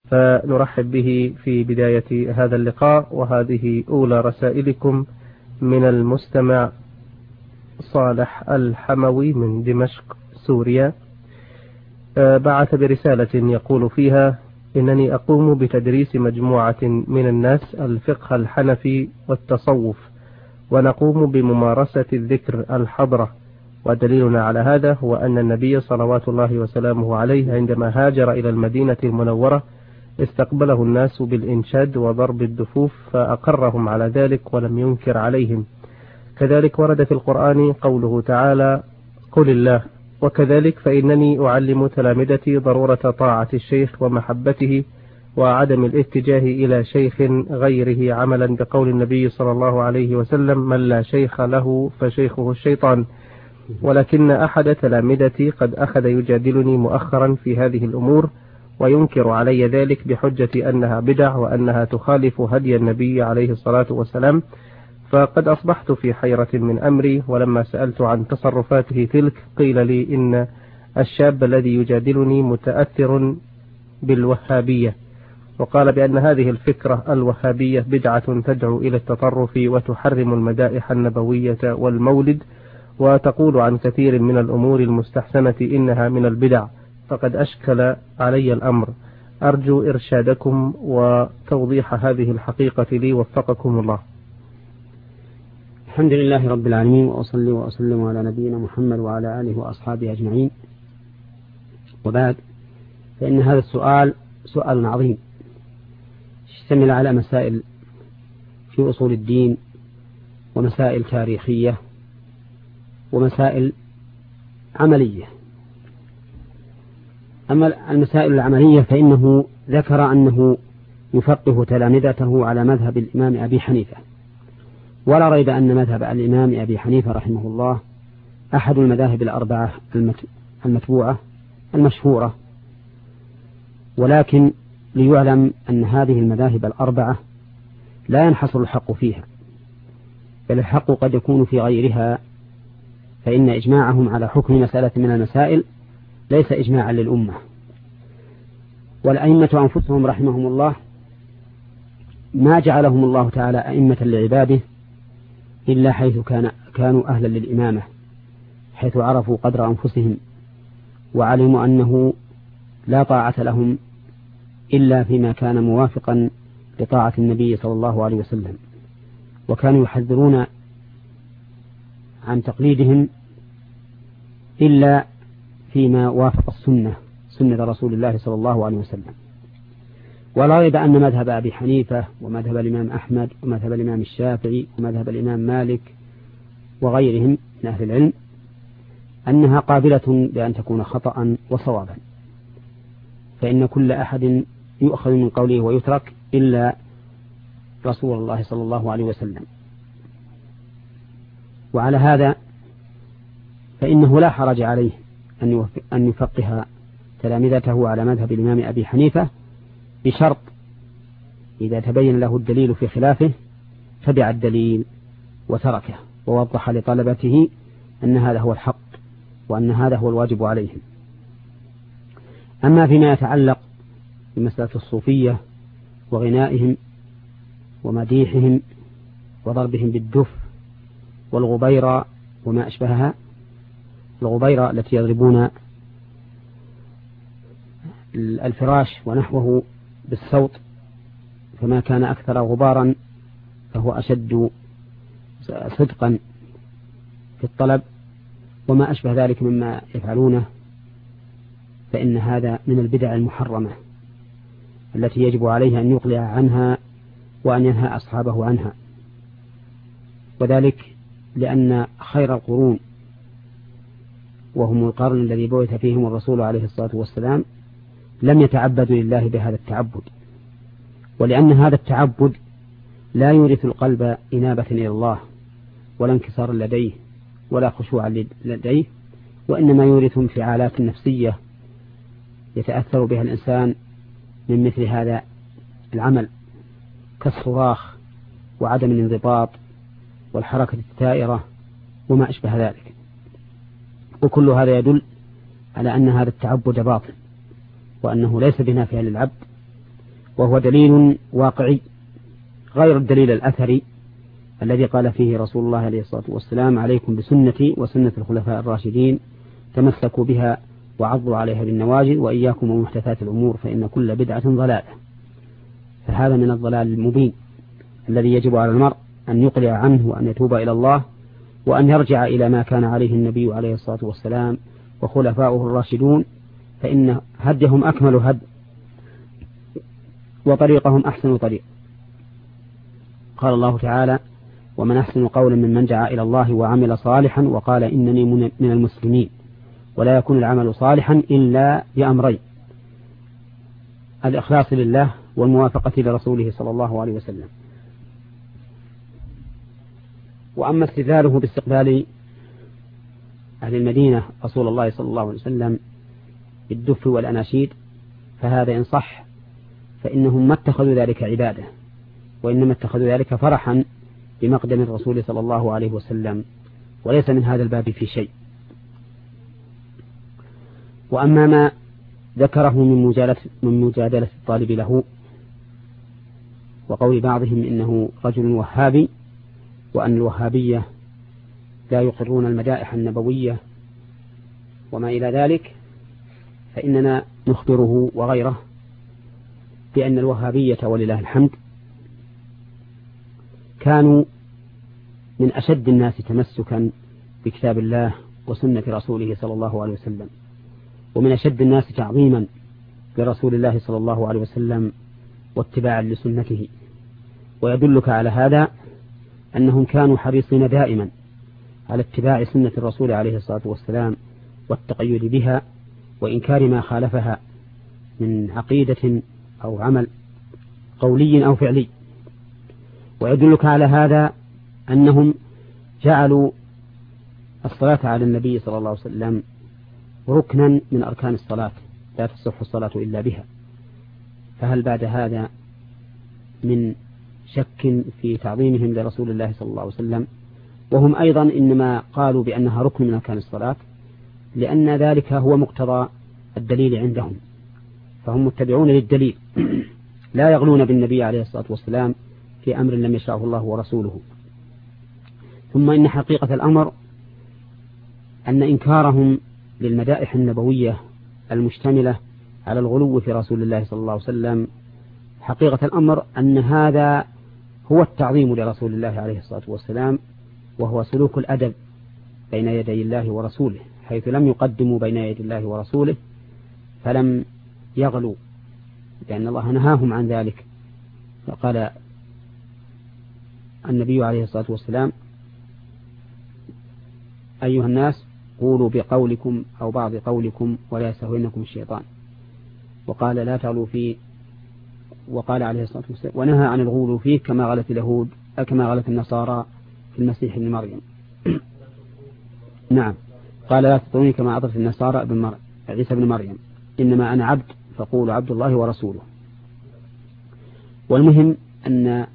فنرحب به في بداية هذا اللقاء، وهذه أولى رسائلكم من المستمع صالح الحموي من دمشق سوريا. بعث برسالة يقول فيها: إنني أقوم بتدريس مجموعة من الناس الفقه الحنفي والتصوف، ونقوم بممارسة الذكر الحضرة، ودليلنا على هذا هو أن النبي صلوات الله وسلامه عليه عندما هاجر إلى المدينة المنورة استقبله الناس بالإنشاد وضرب الدفوف، فأقرهم على ذلك ولم ينكر عليهم. كذلك ورد في القرآن قوله تعالى: قل الله. وكذلك فإنني أعلم تلامذتي ضرورة طاعة الشيخ ومحبته وعدم الاتجاه إلى شيخ غيره، عملا بقول النبي صلى الله عليه وسلم: من لا شيخ له فشيخه الشيطان. ولكن أحد تلامذتي قد أخذ يجادلني مؤخرا في هذه الأمور، وينكر علي ذلك بحجة أنها بدع وأنها تخالف هدي النبي عليه الصلاة والسلام، فقد أصبحت في حيرة من أمري. ولما سألت عن تصرفاته تلك قيل لي إن الشاب الذي يجادلني متأثر بالوهابية، وقال بأن هذه الفكرة الوهابية بدعة تدعو إلى التطرف وتحرم المدائح النبوية والمولد، وتقول عن كثير من الأمور المستحسنة إنها من البدع، فقد أشكل علي الأمر. أرجو إرشادكم وتوضيح هذه الحقيقة لي، وفقكم الله. الحمد لله رب العالمين، وأصلي وأسلم على نبينا محمد وعلى آله وأصحابه أجمعين، وبعد، فإن هذا السؤال سؤال عظيم يشتمل على مسائل في أصول الدين، ومسائل تاريخية، ومسائل عملية. أما المسائل العملية فإنه ذكر أنه يفقه تلامذته على مذهب الإمام أبي حنيفة، ولا ريب أن مذهب الإمام أبي حنيفة رحمه الله أحد المذاهب الأربعة المتبوعة المشهورة، ولكن ليعلم أن هذه المذاهب الأربعة لا ينحصر الحق فيها، بل الحق قد يكون في غيرها، فإن إجماعهم على حكم مسألة من المسائل ليس إجماعا للأمة. والأئمة أنفسهم رحمهم الله ما جعلهم الله تعالى أئمة لعباده إلا حيث كانوا أهلا للإمامة، حيث عرفوا قدر أنفسهم وعلموا أنه لا طاعة لهم إلا فيما كان موافقا لطاعة النبي صلى الله عليه وسلم، وكانوا يحذرون عن تقليدهم إلا فيما وافق سنة رسول الله صلى الله عليه وسلم. ولا ريب أن مذهب أبي حنيفة ومذهب الإمام أحمد ومذهب الإمام الشافعي ومذهب الإمام مالك وغيرهم من أهل العلم أنها قابلة بأن تكون خطأ وصوابا، فإن كل أحد يؤخذ من قوله ويترك إلا رسول الله صلى الله عليه وسلم. وعلى هذا فإنه لا حرج عليه أن يفقه تلامذته على مذهب الإمام أبي حنيفة، بشرط إذا تبين له الدليل في خلافه تبع الدليل وتركه، ووضح لطلبته أن هذا هو الحق وأن هذا هو الواجب عليهم. أما فيما يتعلق بمسألة الصوفية وغنائهم ومديحهم وضربهم بالدف والغبيرة وما أشبهها، الغبيرة التي يضربون الفراش ونحوه بالصوت، فما كان أكثر غبارا فهو أشد صدقا في الطلب، وما أشبه ذلك مما يفعلونه، فإن هذا من البدع المحرمة التي يجب عليه أن يقلع عنها وأن ينهى أصحابه عنها، وذلك لأن خير القرون وهم القرن الذي بعث فيهم الرسول عليه الصلاة والسلام لم يتعبدوا لله بهذا التعبد، ولأن هذا التعبد لا يورث القلب إنابة إلى الله ولا انكسار لديه ولا خشوع لديه، وإنما يورث انفعالات نفسية يتأثر بها الإنسان من مثل هذا العمل، كالصراخ وعدم الانضباط والحركة الثائرة وما أشبه ذلك. وكل هذا يدل على أن هذا التعبد باطل، وأنه ليس بنافع للعبد، وهو دليل واقعي غير الدليل الأثري الذي قال فيه رسول الله عليه الصلاة والسلام: عليكم بسنتي وسنة الخلفاء الراشدين تمسكوا بها وعضوا عليها بالنواجذ وإياكم ومحدثات الأمور فإن كل بدعة ضلالة. فهذا من الضلال المبين الذي يجب على المرء أن يقلع عنه وأن يتوب إلى الله وأن يرجع إلى ما كان عليه النبي عليه الصلاة والسلام وخلفاؤه الراشدون، فإن هديهم أكمل هد وطريقهم أحسن طريق. قال الله تعالى: ومن أحسن قولا ممن دعا إلى الله وعمل صالحا وقال إنني من المسلمين. ولا يكون العمل صالحا إلا بأمرين: الإخلاص لله والموافقة لرسوله صلى الله عليه وسلم. وأما استدلاله باستقبال أهل المدينة رسول الله صلى الله عليه وسلم بالدف والأناشيد فهذا إن صح فإنهم ما اتخذوا ذلك عبادة، وإنما اتخذوا ذلك فرحا بمقدم الرسول صلى الله عليه وسلم، وليس من هذا الباب في شيء. وأما ما ذكره من مجادلة الطالب له وقول بعضهم إنه رجل وهابي وأن الوهابية لا يقرون المدائح النبوية وما إلى ذلك، فإننا نخبره وغيره بأن الوهابية ولله الحمد كانوا من أشد الناس تمسكا بكتاب الله وسنة رسوله صلى الله عليه وسلم، ومن أشد الناس تعظيما لرسول الله صلى الله عليه وسلم واتباعا لسنته. ويدلك على هذا أنهم كانوا حريصين دائما على اتباع سنة الرسول عليه الصلاة والسلام والتقيد بها وإنكار ما خالفها من عقيدة أو عمل قولي أو فعلي. ويدلك على هذا أنهم جعلوا الصلاة على النبي صلى الله عليه وسلم ركنا من أركان الصلاة لا تصح الصلاة إلا بها. فهل بعد هذا من شك في تعظيمهم لرسول الله صلى الله عليه وسلم؟ وهم أيضا إنما قالوا بأنها ركن من أركان الصلاة لأن ذلك هو مقتضى الدليل عندهم، فهم متبعون للدليل لا يغلون بالنبي عليه الصلاة والسلام في أمر لم يشرعه الله ورسوله. ثم إن حقيقة الأمر أن إنكارهم للمدائح النبوية المشتملة على الغلو في رسول الله صلى الله عليه وسلم حقيقة الأمر أن هذا هو التعظيم لرسول الله عليه الصلاة والسلام، وهو سلوك الأدب بين يدي الله ورسوله، حيث لم يقدموا بين يدي الله ورسوله فلم يغلوا، لأن الله نهاهم عن ذلك. فقال النبي عليه الصلاة والسلام: أيها الناس قولوا بقولكم أو بعض قولكم ولا يستهوينكم الشيطان. وقال لا تغلوا فيه، وقال عليه الصلاة والسلام: ونهى عن الغلو فيه كما غلت اليهود كما غلت النصارى في المسيح ابن مريم. نعم، قال لا تطروني كما أطرت النصارى عيسى ابن مريم، إنما أنا عبد فقولوا عبد الله ورسوله. والمهم أن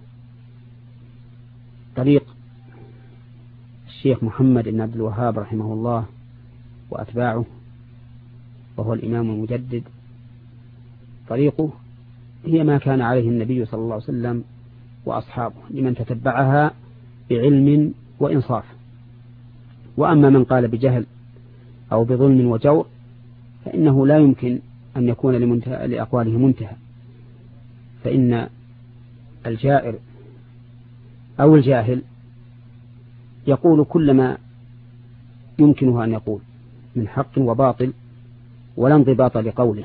طريق الشيخ محمد بن عبد الوهاب رحمه الله وأتباعه، وهو الإمام المجدد، طريقه هي ما كان عليه النبي صلى الله عليه وسلم وأصحابه لمن تتبعها بعلم وإنصاف. وأما من قال بجهل أو بظلم وجور فإنه لا يمكن أن يكون لأقواله منتهى، فإن الجائر أو الجاهل يقول كل ما يمكنه أن يقول من حق وباطل ولا انضباط لقوله،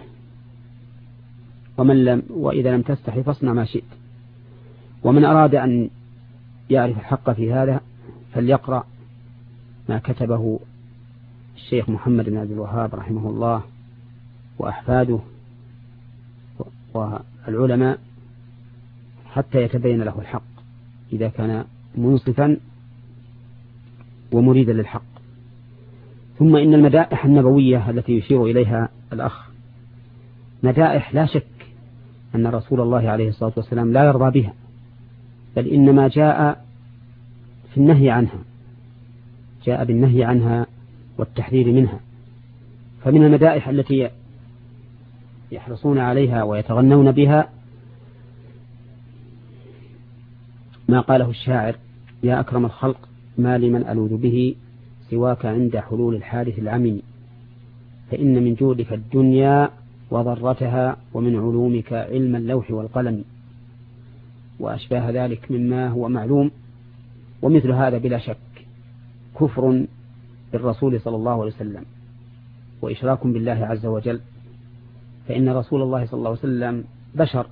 وإذا لم تستحي فاصنع ما شئت. ومن أراد أن يعرف الحق في هذا فليقرأ ما كتبه الشيخ محمد بن عبد الوهاب رحمه الله وأحفاده والعلماء حتى يتبين له الحق إذا كان منصفا ومريدا للحق. ثم إن المدائح النبوية التي يشير إليها الأخ مدائح لا شك أن رسول الله عليه الصلاة والسلام لا يرضى بها، بل إنما جاء في النهي عنها، جاء بالنهي عنها والتحذير منها. فمن المدائح التي يحرصون عليها ويتغنون بها ما قاله الشاعر: يا أكرم الخلق ما لمن ألوذ به سواك عند حلول الحادث العميم، فإن من جودك الدنيا وضرتها ومن علومك علم اللوح والقلم، وأشباه ذلك مما هو معلوم. ومثل هذا بلا شك كفر بالرسول صلى الله عليه وسلم وإشراك بالله عز وجل، فإن رسول الله صلى الله عليه وسلم بشر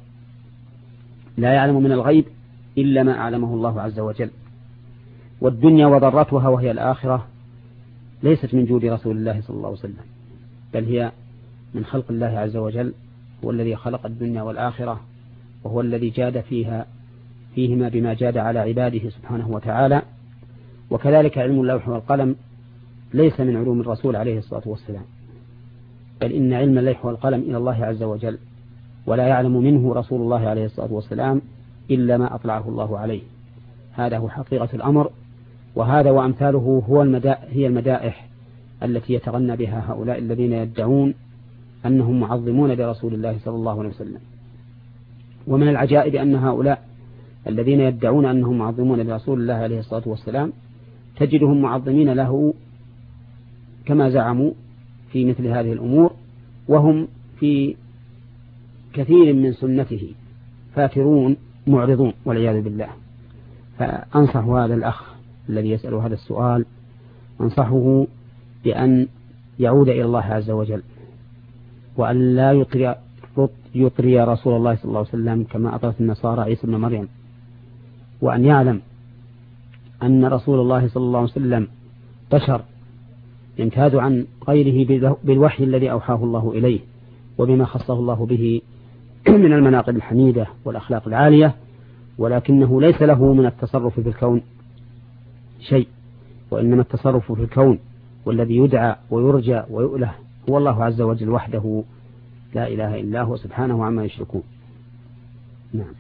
لا يعلم من الغيب إلا ما أعلمه الله عز وجل، والدنيا وضرتها وهي الآخرة ليست من جود رسول الله صلى الله عليه وسلم، بل هي من خلق الله عز وجل، هو الذي خلق الدنيا والآخرة، وهو الذي جاد فيهما بما جاد على عباده سبحانه وتعالى. وكذلك علم اللوح والقلم ليس من علوم الرسول عليه الصلاة والسلام، بل إن علم اللوح والقلم إلى الله عز وجل، ولا يعلم منه رسول الله عليه الصلاة والسلام إلا ما أطلعه الله عليه. هذا هو حقيقة الأمر، وهذا وأمثاله هي المدائح التي يتغنى بها هؤلاء الذين يدعون أنهم معظمون لرسول الله صلى الله عليه وسلم. ومن العجائب أن هؤلاء الذين يدعون أنهم معظمون لرسول الله عليه الصلاة والسلام تجدهم معظمين له كما زعموا في مثل هذه الأمور، وهم في كثير من سنته فاترون معرضون والعياذ بالله. فأنصح هذا الأخ الذي يسأل هذا السؤال، أنصحه بأن يعود إلى الله عز وجل، وأن لا يطري رسول الله صلى الله عليه وسلم كما أطرت النصارى عيسى ابن مريم، وأن يعلم أن رسول الله صلى الله عليه وسلم بشر يمتاز عن غيره بالوحي الذي أوحاه الله إليه، وبما خصه الله به من المناقب الحميدة والأخلاق العالية، ولكنه ليس له من التصرف في الكون شيء، وإنما التصرف في الكون والذي يدعى ويرجى ويؤله هو الله عز وجل وحده لا إله إلا هو سبحانه عما يشركون. نعم.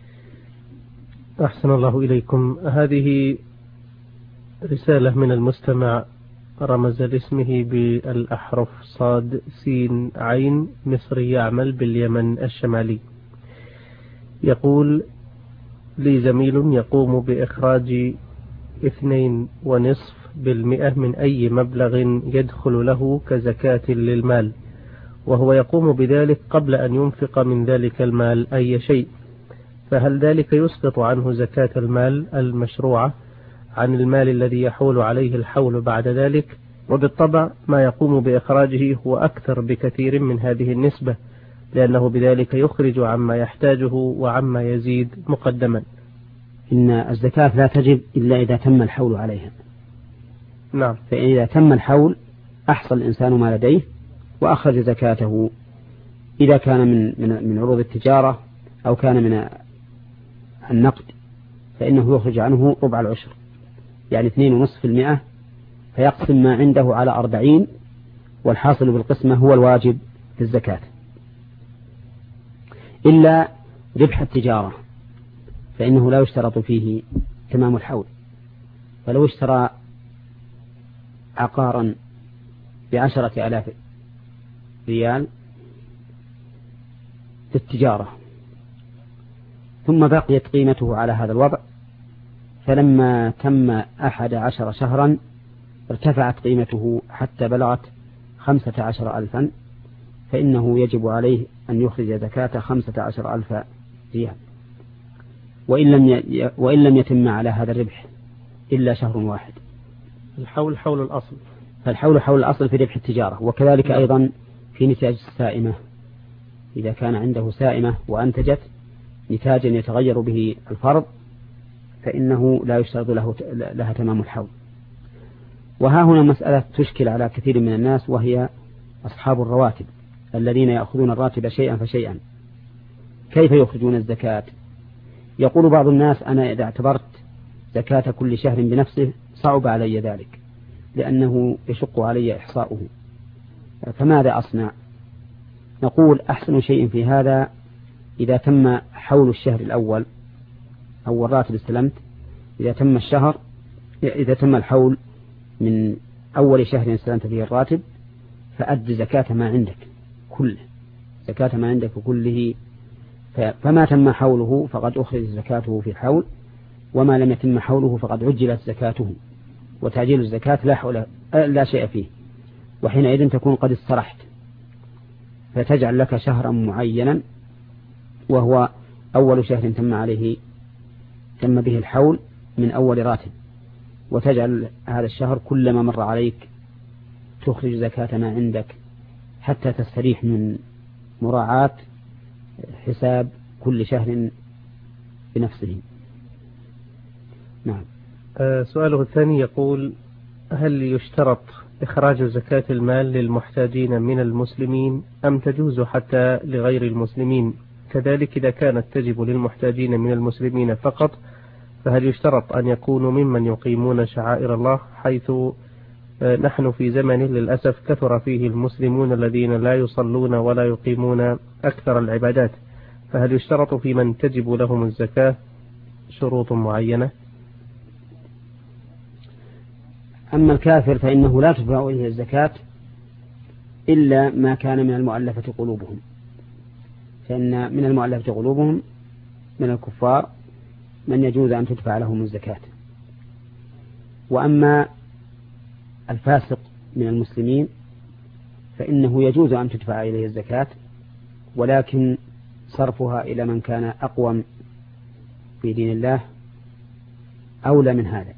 أحسن الله إليكم. هذه رسالة من المستمع رمز لاسمه بالأحرف صاد سين عين، مصري يعمل باليمن الشمالي. يقول: لي زميل يقوم بإخراج 2.5% من أي مبلغ يدخل له كزكاة للمال، وهو يقوم بذلك قبل أن ينفق من ذلك المال أي شيء، فهل ذلك يسقط عنه زكاة المال المشروعة عن المال الذي يحول عليه الحول بعد ذلك؟ وبالطبع ما يقوم بإخراجه هو أكثر بكثير من هذه النسبة، لأنه بذلك يخرج عما يحتاجه وعما يزيد مقدما. إن الزكاة لا تجب إلا إذا تم الحول عليها. نعم. فإذا تم الحول أحصى الإنسان ما لديه وأخرج زكاته، إذا كان من عروض التجارة أو كان من النقد فإنه يخرج عنه ربع العشر، يعني 2.5%، فيقسم ما عنده على 40، والحاصل بالقسمة هو الواجب في الزكاة. إلا ربح التجارة فإنه لا يشترط فيه تمام الحول، فلو اشترى عقارا ب10,000 ريال في التجارة ثم بقيت قيمته على هذا الوضع، فلما تم 11 شهرا ارتفعت قيمته حتى بلغت 15,000، فإنه يجب عليه أن يخرج زكاة 15,000 ريال، وإن لم يتم على هذا الربح إلا شهر واحد. الحول حول الأصل، فالحول حول الأصل في ربح التجارة. وكذلك أيضا في نتاج السائمة، إذا كان عنده سائمة وأنتجت نتاجا يتغير به الفرض فإنه لا يشترط لها تمام الحول. وها هنا مسألة تشكل على كثير من الناس، وهي أصحاب الرواتب الذين يأخذون الراتب شيئا فشيئا، كيف يخرجون الزكاة؟ يقول بعض الناس: أنا إذا اعتبرت زكاة كل شهر بنفسه صعب علي ذلك، لأنه يشق علي إحصاؤه، فماذا أصنع؟ نقول: أحسن شيء في هذا إذا تم حول الشهر الأول أو الراتب استلمت، إذا تم الحول من أول شهر استلمت فيه الراتب فأد زكاة ما عندك كله، زكاة ما عندك كله، فما تم حوله فقد أخرج زكاته في الحول، وما لم يتم حوله فقد عجلت زكاته، وتعجيل الزكاة لا شيء فيه، وحينئذ تكون قد استرحت، فتجعل لك شهرا معينا وهو أول شهر تم به الحول من أول راتب، وتجعل هذا الشهر كلما مر عليك تخرج زكاة ما عندك حتى تستريح من مراعاة حساب كل شهر بنفسه. نعم. سؤاله الثاني يقول: هل يشترط إخراج زكاة المال للمحتاجين من المسلمين أم تجوز حتى لغير المسلمين؟ كذلك إذا كانت تجب للمحتاجين من المسلمين فقط، فهل يشترط أن يكونوا ممن يقيمون شعائر الله، حيث نحن في زمن للأسف كثر فيه المسلمون الذين لا يصلون ولا يقيمون أكثر العبادات، فهل يشترط في من تجب لهم الزكاة شروط معينة؟ أما الكافر فإنه لا تدفع إليه الزكاة إلا ما كان من المؤلفة قلوبهم، فإن من المؤلفة قلوبهم من الكفار من يجوز أن تدفع لهم الزكاة. وأما الفاسق من المسلمين فإنه يجوز أن تدفع إليه الزكاة، ولكن صرفها إلى من كان أقوم في دين الله أولى من هذا.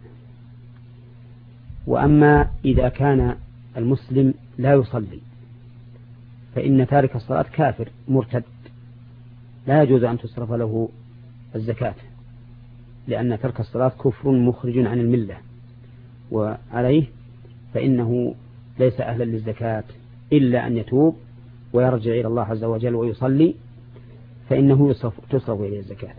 وأما إذا كان المسلم لا يصلي فإن تارك الصلاة كافر مرتد، لا يجوز أن تصرف له الزكاة، لأن ترك الصلاة كفر مخرج عن الملة، وعليه فإنه ليس أهلا للزكاة إلا أن يتوب ويرجع إلى الله عز وجل ويصلي، فإنه تصرف إليه الزكاة.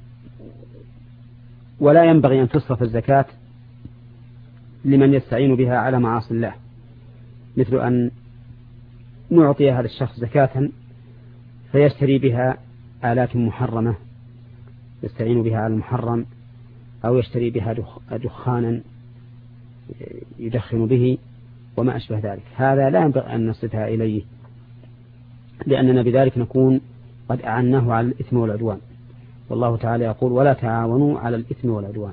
ولا ينبغي أن تصرف الزكاة لمن يستعين بها على معاصي الله، مثل أن نعطي هذا الشخص زكاة فيشتري بها آلات محرمة يستعين بها على المحرم، أو يشتري بها دخانا يدخن به وما أشبه ذلك. هذا لا ينبغي أن نصرفها إليه، لأننا بذلك نكون قد أعناه على الإثم والعدوان، والله تعالى يقول: ولا تعاونوا على الإثم والعدوان.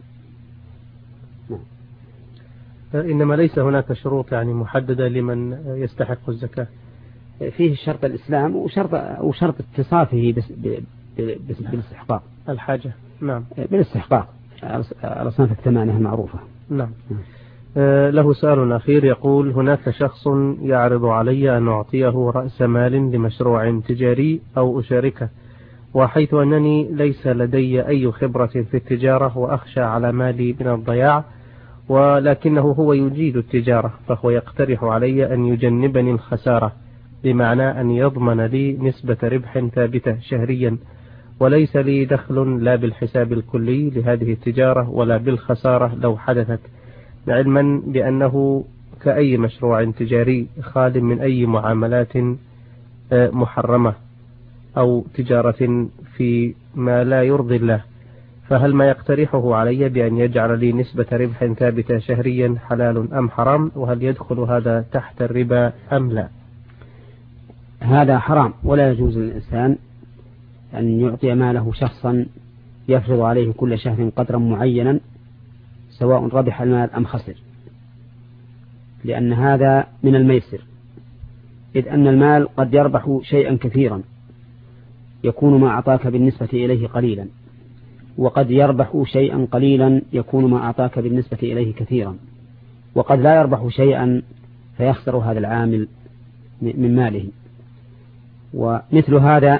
إنما ليس هناك شروط يعني محددة لمن يستحق الزكاة. فيه شرط الإسلام وشرط اتصافه بالاستحقاق، الحاجة. نعم، بالاستحقاق، الأصناف الثمانية المعروفة. نعم. له سؤال أخير يقول: هناك شخص يعرض علي أن أعطيه رأس مال لمشروع تجاري أو أشاركه، وحيث أنني ليس لدي أي خبرة في التجارة وأخشى على مالي من الضياع، ولكنه هو يجيد التجارة، فهو يقترح علي أن يجنبني الخسارة، بمعنى أن يضمن لي نسبة ربح ثابتة شهريا، وليس لي دخل لا بالحساب الكلي لهذه التجارة ولا بالخسارة لو حدثت، علما بأنه كأي مشروع تجاري خال من أي معاملات محرمة أو تجارة في ما لا يرضي الله، فهل ما يقترحه علي بأن يجعل لي نسبة ربح ثابتة شهريا حلال أم حرام؟ وهل يدخل هذا تحت الربا أم لا؟ هذا حرام، ولا يجوز للإنسان أن يعطي ماله شخصا يفرض عليه كل شهر قدرا معينا سواء ربح المال أم خسر، لأن هذا من الميسر، إذ أن المال قد يربح شيئا كثيرا يكون ما أعطاك بالنسبة إليه قليلا، وقد يربح شيئا قليلا يكون ما أعطاك بالنسبة إليه كثيرا، وقد لا يربح شيئا فيخسر هذا العامل من ماله. ومثل هذا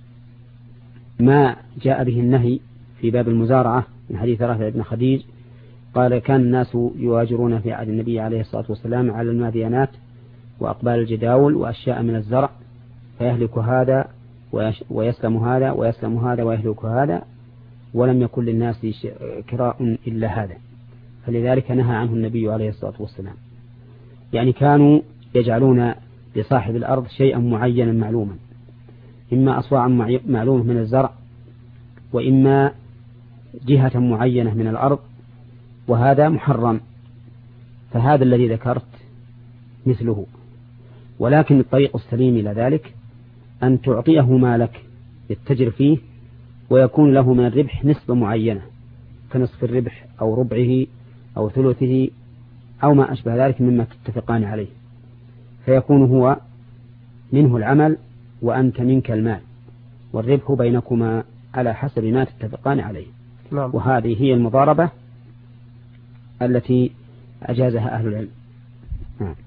ما جاء به النهي في باب المزارعة من حديث رافع بن خديج قال: كان الناس يواجرون في عهد النبي عليه الصلاة والسلام على الماديانات وأقبال الجداول وأشياء من الزرع، فيهلك هذا ويسلم هذا ويسلم هذا ويهلك هذا، ولم يكن للناس كراء إلا هذا، فلذلك نهى عنه النبي عليه الصلاة والسلام. يعني كانوا يجعلون لصاحب الأرض شيئا معينا معلوما، إما أصواعا معلومة من الزرع، وإما جهة معينة من الأرض، وهذا محرم، فهذا الذي ذكرت مثله. ولكن الطريق السليم إلى ذلك أن تعطيه مالك يتجر فيه، ويكون له من الربح نسبة معينة، كنصف الربح أو ربعه أو ثلثه أو ما أشبه ذلك مما تتفقان عليه، فيكون هو منه العمل وأنت منك المال، والربح بينكما على حسب ما تتفقان عليه. نعم. وهذه هي المضاربة التي أجازها أهل العلم. نعم.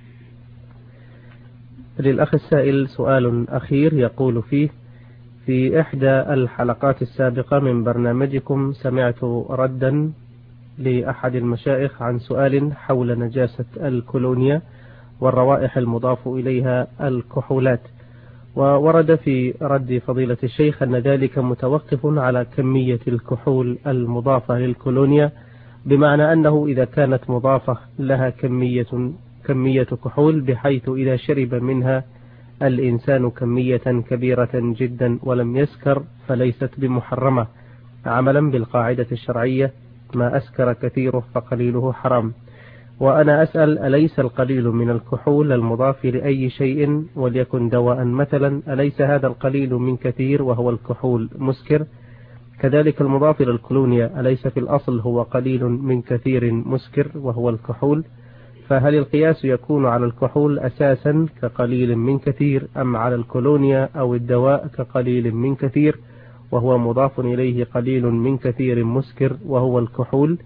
للأخ السائل سؤال أخير يقول فيه: في إحدى الحلقات السابقة من برنامجكم سمعت ردا لأحد المشايخ عن سؤال حول نجاسة الكولونيا والروائح المضاف إليها الكحولات، وورد في رد فضيلة الشيخ أن ذلك متوقف على كمية الكحول المضافة للكولونيا، بمعنى أنه إذا كانت مضافة لها كمية كحول بحيث إذا شرب منها الإنسان كمية كبيرة جدا ولم يسكر فليست بمحرمة، عملا بالقاعدة الشرعية: ما أسكر كثيره فقليله حرام. وأنا أسأل: أليس القليل من الكحول المضاف لأي شيء وليكن دواء مثلا، أليس هذا القليل من كثير وهو الكحول مسكر؟ كذلك المضاف للكولونيا أليس في الأصل هو قليل من كثير مسكر وهو الكحول؟ فهل القياس يكون على الكحول أساسا كقليل من كثير، أم على الكولونيا أو الدواء كقليل من كثير وهو مضاف إليه قليل من كثير مسكر وهو الكحول؟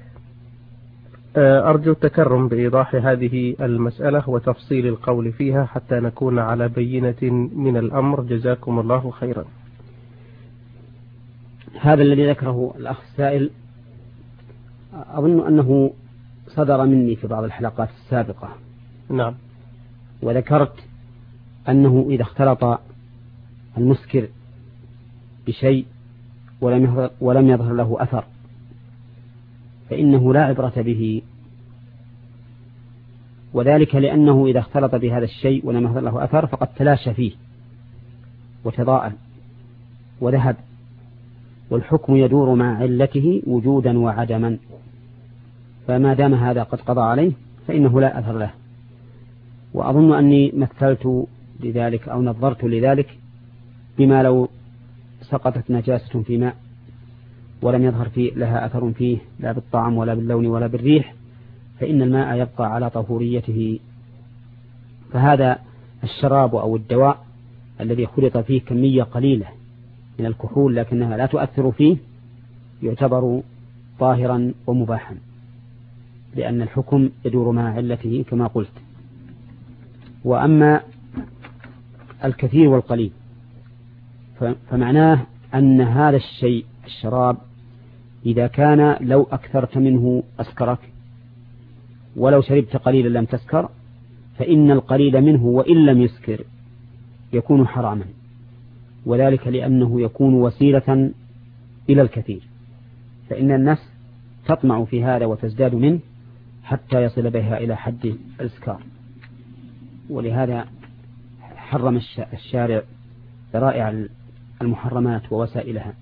أرجو التكرم بإيضاح هذه المسألة وتفصيل القول فيها حتى نكون على بينة من الأمر، جزاكم الله خيرا. هذا الذي ذكره الأخ السائل أظن أنه صدر مني في بعض الحلقات السابقة. نعم. وذكرت أنه إذا اختلط المسكر بشيء ولم يظهر له أثر فإنه لا عبرة به، وذلك لأنه إذا اختلط بهذا الشيء ولم يظهر له أثر فقد تلاشى فيه وتضاءل وذهب، والحكم يدور مع علته وجودا وعدما، فما دام هذا قد قضى عليه فإنه لا أثر له. وأظن أني مثلت لذلك أو نظرت لذلك بما لو سقطت نجاسة في ماء ولم يظهر فيه لها أثر فيه لا بالطعم ولا باللون ولا بالريح، فإن الماء يبقى على طهوريته. فهذا الشراب أو الدواء الذي خلط فيه كمية قليلة من الكحول لكنها لا تؤثر فيه يعتبر طاهرا ومباحا، لأن الحكم يدور مع علته كما قلت. وأما الكثير والقليل فمعناه أن هذا الشيء الشراب إذا كان لو أكثرت منه أسكرك، ولو شربت قليلا لم تسكر، فإن القليل منه وإن لم يسكر يكون حراما، وذلك لأنه يكون وسيلة إلى الكثير، فإن النفس تطمع في هذا وتزداد منه حتى يصل بها إلى حد الإسكار. ولهذا حرم الشارع ذرائع المحرمات ووسائلها.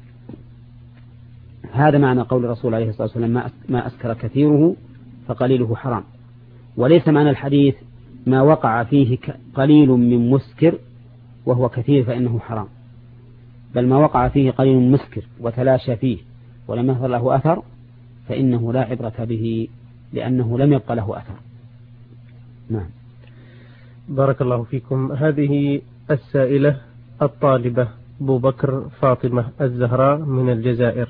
هذا معنى قول الرسول عليه الصلاة والسلام: ما أسكر كثيره فقليله حرام. وليس معنى الحديث ما وقع فيه قليل من مسكر وهو كثير فإنه حرام، بل ما وقع فيه قليل مسكر وتلاشى فيه ولم يظهر له أثر فإنه لا عبرة به لأنه لم يبقى له أثر. نعم. بارك الله فيكم. هذه السائلة الطالبة أبو بكر فاطمة الزهراء من الجزائر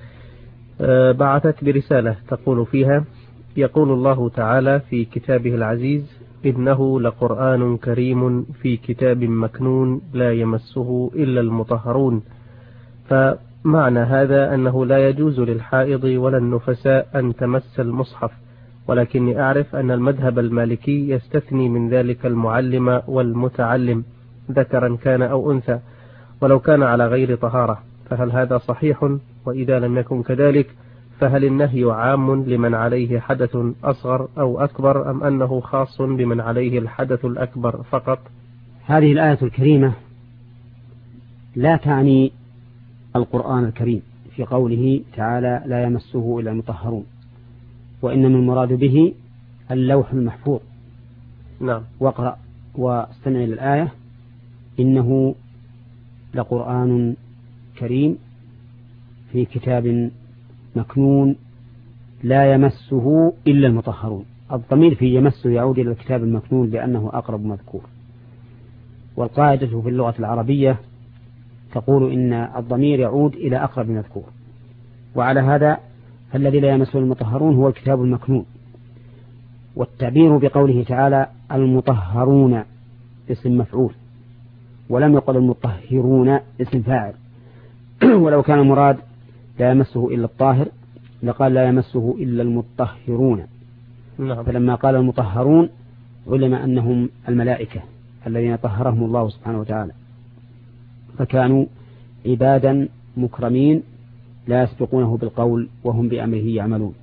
بعثت برسالة تقول فيها: يقول الله تعالى في كتابه العزيز: إنه لقرآن كريم في كتاب مكنون لا يمسه إلا المطهرون. فمعنى هذا أنه لا يجوز للحائض ولا النفساء أن تمس المصحف، ولكني أعرف أن المذهب المالكي يستثني من ذلك المعلم والمتعلم ذكرا كان أو أنثى ولو كان على غير طهارة، فهل هذا صحيح؟ وإذا لم يكن كذلك فهل النهي عام لمن عليه حدث أصغر أو أكبر، أم أنه خاص بمن عليه الحدث الأكبر فقط؟ هذه الآية الكريمة لا تعني القرآن الكريم في قوله تعالى: لا يمسه إلا المطهرون، وإنما المراد به اللوح المحفوظ. نعم. واقرأ واستمع للآية: إنه لقرآن كريم في كتاب مكنون لا يمسه إلا المطهرون. الضمير في يمسه يعود إلى الكتاب المكنون لأنه أقرب مذكور. والقاعدة في اللغة العربية تقول إن الضمير يعود إلى أقرب مذكور، وعلى هذا فالذي لا يمسه المطهرون هو الكتاب المكنون. والتعبير بقوله تعالى المطهرون اسم مفعول، ولم يقل المطهرون اسم فاعل. ولو كان المراد لا يمسه إلا الطاهر لقال لا يمسه إلا المطهرون. نعم. فلما قال المطهرون علم أنهم الملائكة الذين طهرهم الله سبحانه وتعالى، فكانوا عبادا مكرمين لا يسبقونه بالقول وهم بأمره يعملون.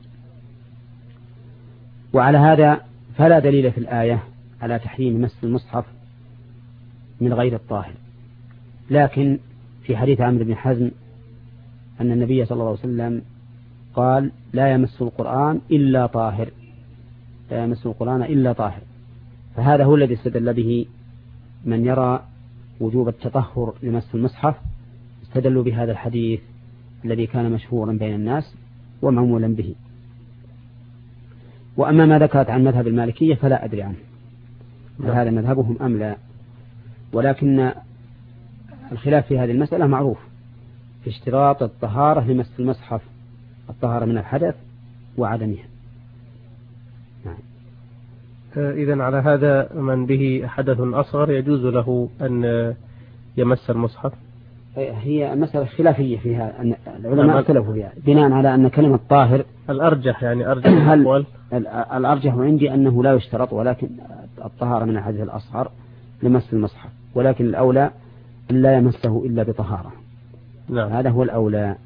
وعلى هذا فلا دليل في الآية على تحريم مس المصحف من غير الطاهر، لكن في حديث عمرو بن حزم أن النبي صلى الله عليه وسلم قال لا يمس القرآن إلا طاهر، لا يمس القرآن إلا طاهر. فهذا هو الذي استدل به من يرى وجوب التطهر لمس المصحف، استدلوا بهذا الحديث الذي كان مشهورا بين الناس ومعمولا به. وأما ما ذكرت عن مذهب المالكية فلا أدري عنه، هذا مذهبهم أم لا، ولكن الخلاف في هذه المسألة معروف في اشتراط الطهارة لمس المصحف، الطهارة من الحدث وعدمها. إذن على هذا من به حدث أصغر يجوز له أن يمس المصحف؟ هي مسألة خلافية فيها، أن العلماء اختلفوا فيها بناء على أن كلمة طاهر الأرجح، يعني أرجح الأقوال. الأرجح عندي أنه لا يشترط، ولكن الطهارة من الحدث الأصغر لمس المصحف، ولكن الأولى أن لا يمسه إلا بطهارة. نعم. هذا هو الأولى.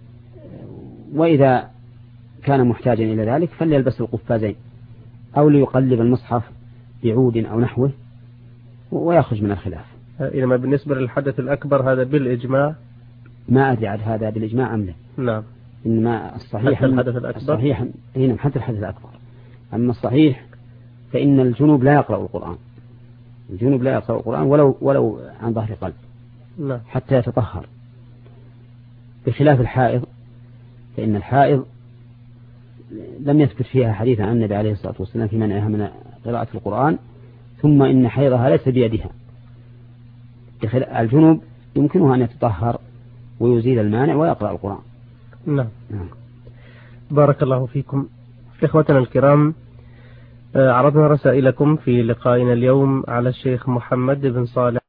وإذا كان محتاجا إلى ذلك فليلبس القفازين أو ليقلب المصحف بعود أو نحوه ويخرج من الخلاف. إنما بالنسبة للحدث الأكبر هذا بالإجماع ما أدري عن هذا بالإجماع أم لا. نعم. إنما الصحيح حتى الحدث الأكبر، الصحيح هنا حتى الحدث الأكبر. أما الصحيح فإن الجنوب لا يقرأ القرآن، الجنوب لا يقرأ القرآن ولو عن ظهر قلب. نعم. حتى يتطهر، بخلاف الحائض، فإن الحائض لم يثبت فيها حديث عن النبي عليه الصلاة والسلام في منعها من قراءة القرآن، ثم إن حيضها ليس بيدها. الجنوب يمكنها أن يتطهر ويزيل المانع ويقرأ القرآن. نعم. بارك الله فيكم. إخوتنا الكرام، عرضنا رسائلكم في لقائنا اليوم على الشيخ محمد بن صالح